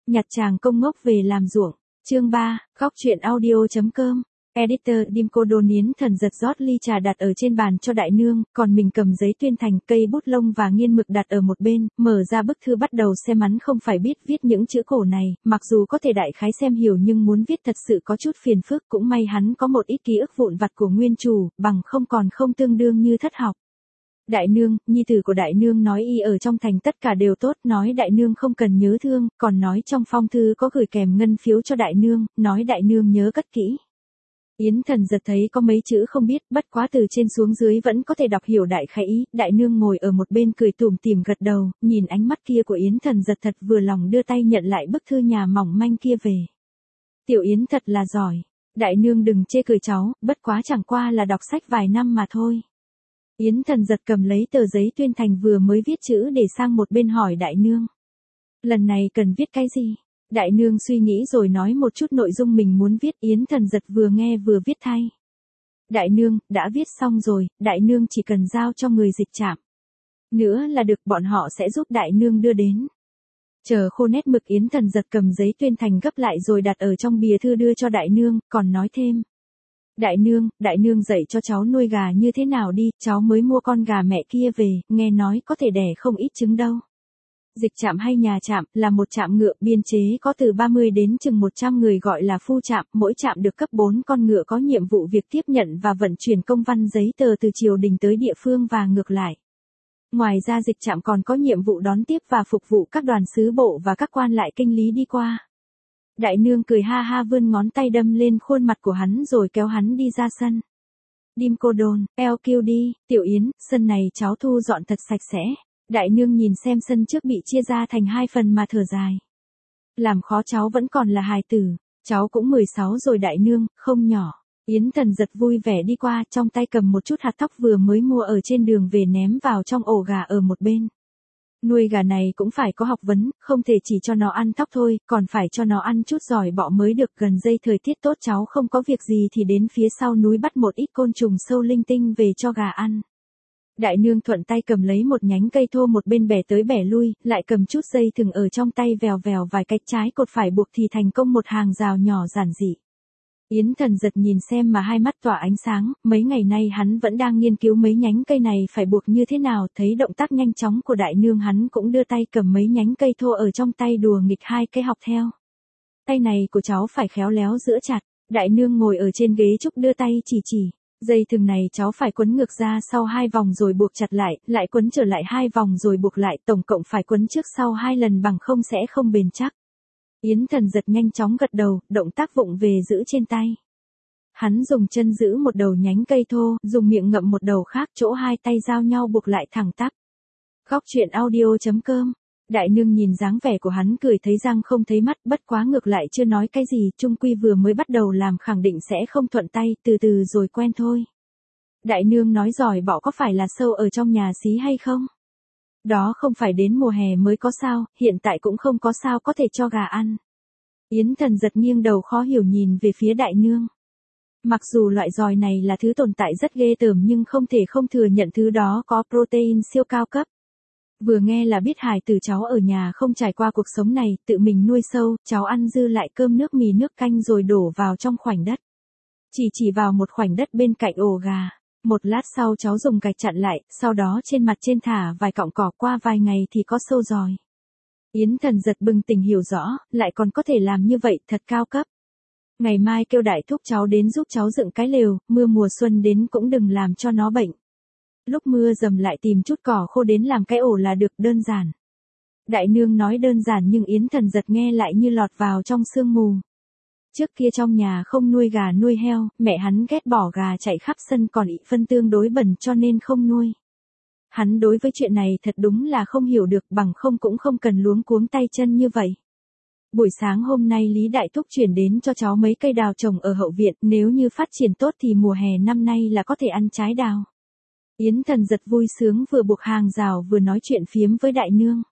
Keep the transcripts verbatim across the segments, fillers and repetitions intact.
Nhặt chàng công ngốc về làm ruộng. Chương ba, góc truyện audio.com. Editor Dimco Đồn Yến Thần giật rót ly trà đặt ở trên bàn cho đại nương, còn mình cầm giấy tuyên thành, cây bút lông và nghiên mực đặt ở một bên, mở ra bức thư bắt đầu xem. Hắn không phải biết viết những chữ cổ này, mặc dù có thể đại khái xem hiểu nhưng muốn viết thật sự có chút phiền phức. Cũng may hắn có một ít ký ức vụn vặt của nguyên chủ, bằng không còn không tương đương như thất học. Đại nương, nhi tử của đại nương nói y ở trong thành tất cả đều tốt, nói đại nương không cần nhớ thương, còn nói trong phong thư có gửi kèm ngân phiếu cho đại nương, nói đại nương nhớ cất kỹ. Yến Thần giật thấy có mấy chữ không biết, bất quá từ trên xuống dưới vẫn có thể đọc hiểu đại khái ý. Đại nương ngồi ở một bên cười tủm tỉm gật đầu, nhìn ánh mắt kia của Yến Thần giật thật vừa lòng, đưa tay nhận lại bức thư nhà mỏng manh kia về. Tiểu Yến thật là giỏi. Đại nương đừng chê cười cháu, bất quá chẳng qua là đọc sách vài năm mà thôi. Yến Thần giật cầm lấy tờ giấy tuyên thành vừa mới viết chữ để sang một bên hỏi đại nương. Lần này cần viết cái gì? Đại nương suy nghĩ rồi nói một chút nội dung mình muốn viết. Yến Thần giật vừa nghe vừa viết thay. Đại nương, đã viết xong rồi, đại nương chỉ cần giao cho người dịch trạm. Nữa là được, bọn họ sẽ giúp đại nương đưa đến. Chờ khô nét mực, Yến Thần giật cầm giấy tuyên thành gấp lại rồi đặt ở trong bìa thư đưa cho đại nương, còn nói thêm. Đại nương, đại nương dạy cho cháu nuôi gà như thế nào đi, cháu mới mua con gà mẹ kia về, nghe nói có thể đẻ không ít trứng đâu. Dịch trạm hay nhà trạm, là một trạm ngựa, biên chế có từ ba mươi đến chừng một trăm người gọi là phu trạm, mỗi trạm được cấp bốn con ngựa, có nhiệm vụ việc tiếp nhận và vận chuyển công văn giấy tờ từ triều đình tới địa phương và ngược lại. Ngoài ra dịch trạm còn có nhiệm vụ đón tiếp và phục vụ các đoàn sứ bộ và các quan lại kinh lý đi qua. Đại nương cười ha ha vươn ngón tay đâm lên khuôn mặt của hắn rồi kéo hắn đi ra sân. Dimco Đồn, eo kêu đi, Tiểu Yến, sân này cháu thu dọn thật sạch sẽ. Đại nương nhìn xem sân trước bị chia ra thành hai phần mà thở dài. Làm khó cháu vẫn còn là hài tử, cháu cũng mười sáu rồi đại nương, không nhỏ. Yến Thần giật vui vẻ đi qua, trong tay cầm một chút hạt thóc vừa mới mua ở trên đường về ném vào trong ổ gà ở một bên. Nuôi gà này cũng phải có học vấn, không thể chỉ cho nó ăn thóc thôi, còn phải cho nó ăn chút giỏi bọ mới được. Gần đây thời tiết tốt, cháu không có việc gì thì đến phía sau núi bắt một ít côn trùng sâu linh tinh về cho gà ăn. Đại nương thuận tay cầm lấy một nhánh cây thô một bên bẻ tới bẻ lui, lại cầm chút dây thừng ở trong tay vèo vèo vài cách trái cột phải buộc thì thành công một hàng rào nhỏ giản dị. Yến Thần giật nhìn xem mà hai mắt tỏa ánh sáng, mấy ngày nay hắn vẫn đang nghiên cứu mấy nhánh cây này phải buộc như thế nào, thấy động tác nhanh chóng của đại nương hắn cũng đưa tay cầm mấy nhánh cây thô ở trong tay đùa nghịch hai cây học theo. Tay này của cháu phải khéo léo giữa chặt, đại nương ngồi ở trên ghế trúc đưa tay chỉ chỉ. Dây thừng này cháu phải quấn ngược ra sau hai vòng rồi buộc chặt lại, lại quấn trở lại hai vòng rồi buộc lại, tổng cộng phải quấn trước sau hai lần bằng không sẽ không bền chắc. Yến Thần giật nhanh chóng gật đầu, động tác vụng về giữ trên tay. Hắn dùng chân giữ một đầu nhánh cây thô, dùng miệng ngậm một đầu khác, chỗ hai tay giao nhau buộc lại thẳng tắp. Góc truyện audio.com. Đại nương nhìn dáng vẻ của hắn cười thấy răng không thấy mắt, bất quá ngược lại chưa nói cái gì, chung quy vừa mới bắt đầu làm khẳng định sẽ không thuận tay, từ từ rồi quen thôi. Đại nương nói giỏi bọ có phải là sâu ở trong nhà xí hay không? Đó không phải đến mùa hè mới có sao, hiện tại cũng không có sao có thể cho gà ăn. Yến Thần giật nghiêng đầu khó hiểu nhìn về phía đại nương. Mặc dù loại giòi này là thứ tồn tại rất ghê tởm nhưng không thể không thừa nhận thứ đó có protein siêu cao cấp. Vừa nghe là biết hài tử cháu ở nhà không trải qua cuộc sống này, tự mình nuôi sâu, cháu ăn dư lại cơm nước mì nước canh rồi đổ vào trong khoảnh đất. Chỉ chỉ vào một khoảnh đất bên cạnh ổ gà. Một lát sau cháu dùng gạch chặn lại, sau đó trên mặt trên thả vài cọng cỏ, qua vài ngày thì có sâu giòi. Yến Thần giật bừng tỉnh hiểu rõ, lại còn có thể làm như vậy, thật cao cấp. Ngày mai kêu đại thúc cháu đến giúp cháu dựng cái lều, mưa mùa xuân đến cũng đừng làm cho nó bệnh. Lúc mưa dầm lại tìm chút cỏ khô đến làm cái ổ là được, đơn giản. Đại nương nói đơn giản nhưng Yến Thần giật nghe lại như lọt vào trong sương mù. Trước kia trong nhà không nuôi gà nuôi heo, mẹ hắn ghét bỏ gà chạy khắp sân còn ị phân tương đối bẩn cho nên không nuôi. Hắn đối với chuyện này thật đúng là không hiểu được, bằng không cũng không cần luống cuống tay chân như vậy. Buổi sáng hôm nay Lý Đại Thúc chuyển đến cho cháu mấy cây đào trồng ở hậu viện, nếu như phát triển tốt thì mùa hè năm nay là có thể ăn trái đào. Yến Thần giật vui sướng vừa buộc hàng rào vừa nói chuyện phiếm với đại nương.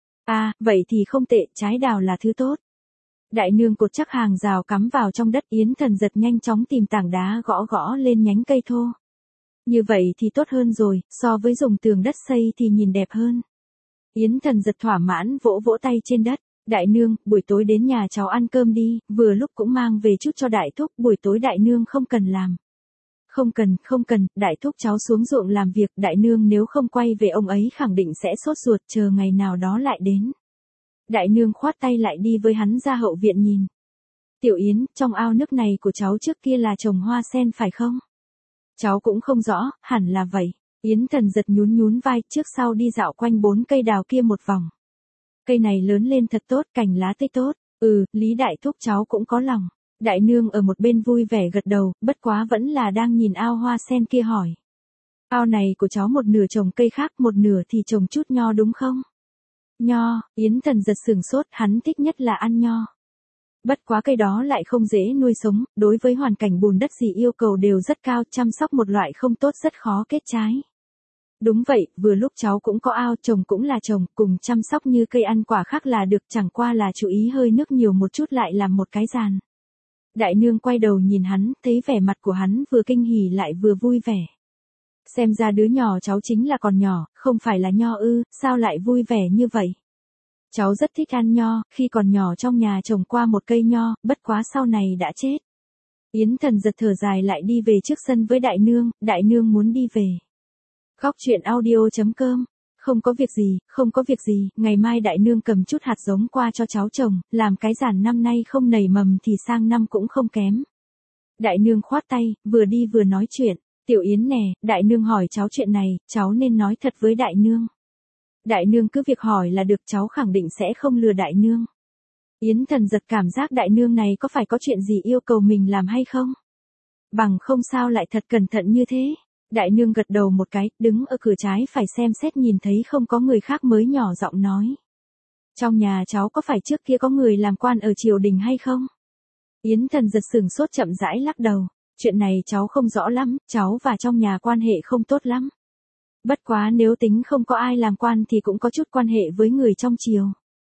À, vậy thì không tệ, trái đào là thứ tốt. Đại nương cột chắc hàng rào cắm vào trong đất, Yến Thần giật nhanh chóng tìm tảng đá gõ gõ lên nhánh cây thô. Như vậy thì tốt hơn rồi, so với dùng tường đất xây thì nhìn đẹp hơn. Yến Thần giật thỏa mãn vỗ vỗ tay trên đất. Đại nương, buổi tối đến nhà cháu ăn cơm đi, vừa lúc cũng mang về chút cho đại thúc, buổi tối đại nương không cần làm. Không cần, không cần, đại thúc cháu xuống ruộng làm việc, đại nương nếu không quay về ông ấy khẳng định sẽ sốt ruột, chờ ngày nào đó lại đến. Đại nương khoát tay lại đi với hắn ra hậu viện nhìn. Tiểu Yến, trong ao nước này của cháu trước kia là trồng hoa sen phải không? Cháu cũng không rõ, hẳn là vậy. Yến Thần giật nhún nhún vai, trước sau đi dạo quanh bốn cây đào kia một vòng. Cây này lớn lên thật tốt, cành lá tươi tốt. Ừ, Lý đại thúc cháu cũng có lòng. Đại nương ở một bên vui vẻ gật đầu, bất quá vẫn là đang nhìn ao hoa sen kia hỏi. Ao này của cháu một nửa trồng cây khác, một nửa thì trồng chút nho đúng không? Nho, Yến Thần giật sửng sốt, hắn thích nhất là ăn nho. Bất quá cây đó lại không dễ nuôi sống, đối với hoàn cảnh bùn đất gì yêu cầu đều rất cao, chăm sóc một loại không tốt rất khó kết trái. Đúng vậy, vừa lúc cháu cũng có ao, trồng cũng là trồng, cùng chăm sóc như cây ăn quả khác là được, chẳng qua là chú ý hơi nước nhiều một chút lại làm một cái giàn. Đại nương quay đầu nhìn hắn, thấy vẻ mặt của hắn vừa kinh hỉ lại vừa vui vẻ. Xem ra đứa nhỏ cháu chính là còn nhỏ, không phải là nho ư, sao lại vui vẻ như vậy? Cháu rất thích ăn nho, khi còn nhỏ trong nhà trồng qua một cây nho, bất quá sau này đã chết. Yến Thần giật thở dài lại đi về trước sân với đại nương, đại nương muốn đi về. Góc truyện audio chấm com. Không có việc gì, không có việc gì, ngày mai đại nương cầm chút hạt giống qua cho cháu trồng, làm cái giàn năm nay không nảy mầm thì sang năm cũng không kém. Đại nương khoát tay, vừa đi vừa nói chuyện, Tiểu Yến nè, đại nương hỏi cháu chuyện này, cháu nên nói thật với đại nương. Đại nương cứ việc hỏi là được, cháu khẳng định sẽ không lừa đại nương. Yến Thần giật cảm giác đại nương này có phải có chuyện gì yêu cầu mình làm hay không? Bằng không sao lại thật cẩn thận như thế. Đại nương gật đầu một cái, đứng ở cửa trái phải xem xét nhìn thấy không có người khác mới nhỏ giọng nói. Trong nhà cháu có phải trước kia có người làm quan ở triều đình hay không? Yến Thần giật sửng sốt chậm rãi lắc đầu. Chuyện này cháu không rõ lắm, cháu và trong nhà quan hệ không tốt lắm. Bất quá nếu tính không có ai làm quan thì cũng có chút quan hệ với người trong triều.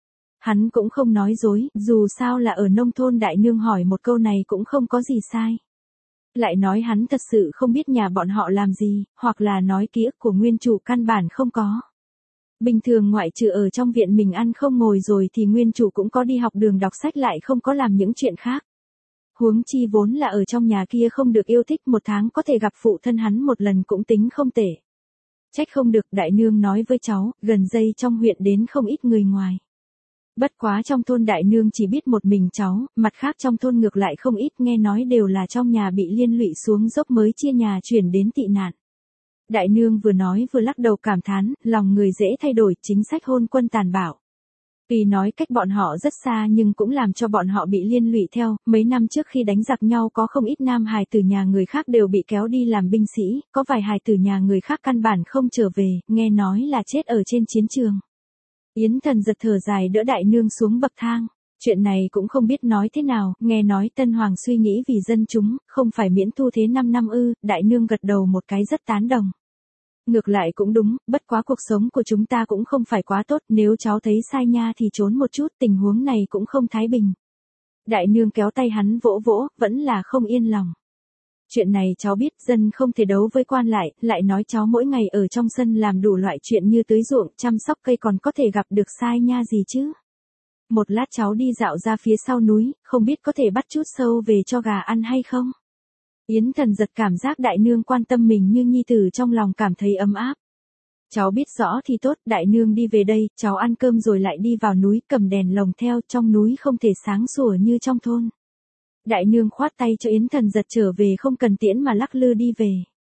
Hắn cũng không nói dối, dù sao là ở nông thôn đại nương hỏi một câu này cũng không có gì sai. Lại nói hắn thật sự không biết nhà bọn họ làm gì, hoặc là nói ký ức của nguyên chủ căn bản không có. Bình thường ngoại trừ ở trong viện mình ăn không ngồi rồi thì nguyên chủ cũng có đi học đường đọc sách lại không có làm những chuyện khác. Huống chi vốn là ở trong nhà kia không được yêu thích, một tháng có thể gặp phụ thân hắn một lần cũng tính không tệ. Trách không được, đại nương nói với cháu, gần đây trong huyện đến không ít người ngoài. Bất quá trong thôn đại nương chỉ biết một mình cháu, mặt khác trong thôn ngược lại không ít, nghe nói đều là trong nhà bị liên lụy xuống dốc mới chia nhà chuyển đến tị nạn. Đại nương vừa nói vừa lắc đầu cảm thán, lòng người dễ thay đổi, chính sách hôn quân tàn bạo. Tuy nói cách bọn họ rất xa nhưng cũng làm cho bọn họ bị liên lụy theo, mấy năm trước khi đánh giặc nhau có không ít nam hài tử nhà người khác đều bị kéo đi làm binh sĩ, có vài hài tử nhà người khác căn bản không trở về, nghe nói là chết ở trên chiến trường. Yến Thần giật thở dài đỡ đại nương xuống bậc thang. Chuyện này cũng không biết nói thế nào, nghe nói Tân Hoàng suy nghĩ vì dân chúng, không phải miễn thu thế năm năm ư, đại nương gật đầu một cái rất tán đồng. Ngược lại cũng đúng, bất quá cuộc sống của chúng ta cũng không phải quá tốt, nếu cháu thấy sai nha thì trốn một chút, tình huống này cũng không thái bình. Đại nương kéo tay hắn vỗ vỗ, vẫn là không yên lòng. Chuyện này cháu biết, dân không thể đấu với quan lại, lại nói cháu mỗi ngày ở trong sân làm đủ loại chuyện như tưới ruộng, chăm sóc cây còn có thể gặp được sai nha gì chứ. Một lát cháu đi dạo ra phía sau núi, không biết có thể bắt chút sâu về cho gà ăn hay không? Yến Thần giật cảm giác đại nương quan tâm mình như nhi tử, trong lòng cảm thấy ấm áp. Cháu biết rõ thì tốt, đại nương đi về đây, cháu ăn cơm rồi lại đi vào núi, cầm đèn lồng theo, trong núi không thể sáng sủa như trong thôn. Đại nương khoát tay cho Yến Thần giật trở về, không cần tiễn mà lắc lư đi về.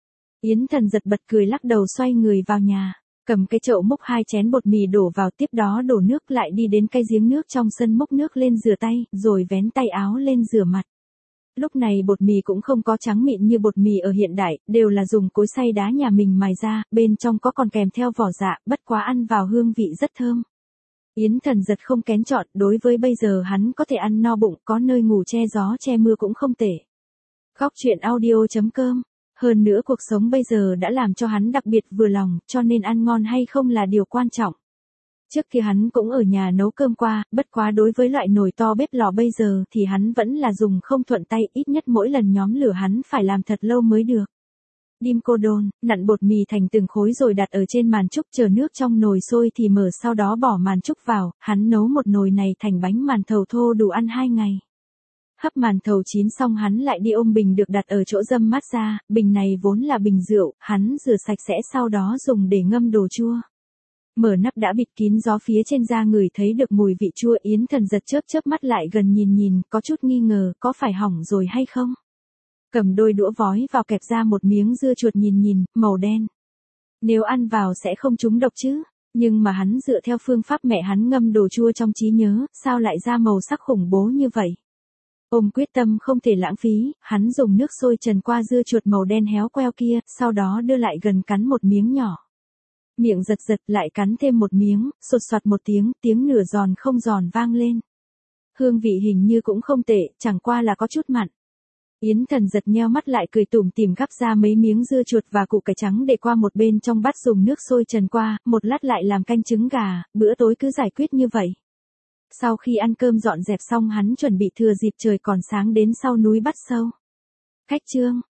Yến Thần giật bật cười lắc đầu xoay người vào nhà, cầm cái chậu múc hai chén bột mì đổ vào, tiếp đó đổ nước, lại đi đến cái giếng nước trong sân múc nước lên rửa tay, rồi vén tay áo lên rửa mặt. Lúc này bột mì cũng không có trắng mịn như bột mì ở hiện đại, đều là dùng cối xay đá nhà mình mài ra, bên trong có còn kèm theo vỏ dạ, bất quá ăn vào hương vị rất thơm. Yến Thần giật không kén chọn, đối với bây giờ hắn có thể ăn no bụng, có nơi ngủ che gió che mưa cũng không tệ. Góc truyện audio chấm com. Hơn nữa cuộc sống bây giờ đã làm cho hắn đặc biệt vừa lòng, cho nên ăn ngon hay không là điều quan trọng. Trước kia hắn cũng ở nhà nấu cơm qua, bất quá đối với loại nồi to bếp lò bây giờ thì hắn vẫn là dùng không thuận tay, ít nhất mỗi lần nhóm lửa hắn phải làm thật lâu mới được. Dimcodon, nặn bột mì thành từng khối rồi đặt ở trên màn trúc chờ nước trong nồi sôi thì mở, sau đó bỏ màn trúc vào, hắn nấu một nồi này thành bánh màn thầu thô đủ ăn hai ngày. Hấp màn thầu chín xong hắn lại đi ôm bình được đặt ở chỗ dâm mát ra, bình này vốn là bình rượu, hắn rửa sạch sẽ sau đó dùng để ngâm đồ chua. Mở nắp đã bịt kín, gió phía trên da người thấy được mùi vị chua. Yến Thần giật chớp chớp mắt lại gần nhìn nhìn, có chút nghi ngờ, có phải hỏng rồi hay không? Cầm đôi đũa vói vào kẹp ra một miếng dưa chuột nhìn nhìn, màu đen. Nếu ăn vào sẽ không trúng độc chứ? Nhưng mà hắn dựa theo phương pháp mẹ hắn ngâm đồ chua trong trí nhớ, sao lại ra màu sắc khủng bố như vậy? Ôm quyết tâm không thể lãng phí, hắn dùng nước sôi trần qua dưa chuột màu đen héo queo kia, sau đó đưa lại gần cắn một miếng nhỏ. Miệng giật giật lại cắn thêm một miếng, sột soạt một tiếng, tiếng nửa giòn không giòn vang lên. Hương vị hình như cũng không tệ, chẳng qua là có chút mặn. Yến Thần giật nheo mắt lại cười tủm tỉm gắp ra mấy miếng dưa chuột và củ cải trắng để qua một bên trong bát dùng nước sôi trần qua, một lát lại làm canh trứng gà, bữa tối cứ giải quyết như vậy. Sau khi ăn cơm dọn dẹp xong hắn chuẩn bị thừa dịp trời còn sáng đến sau núi bắt sâu. Khách trương,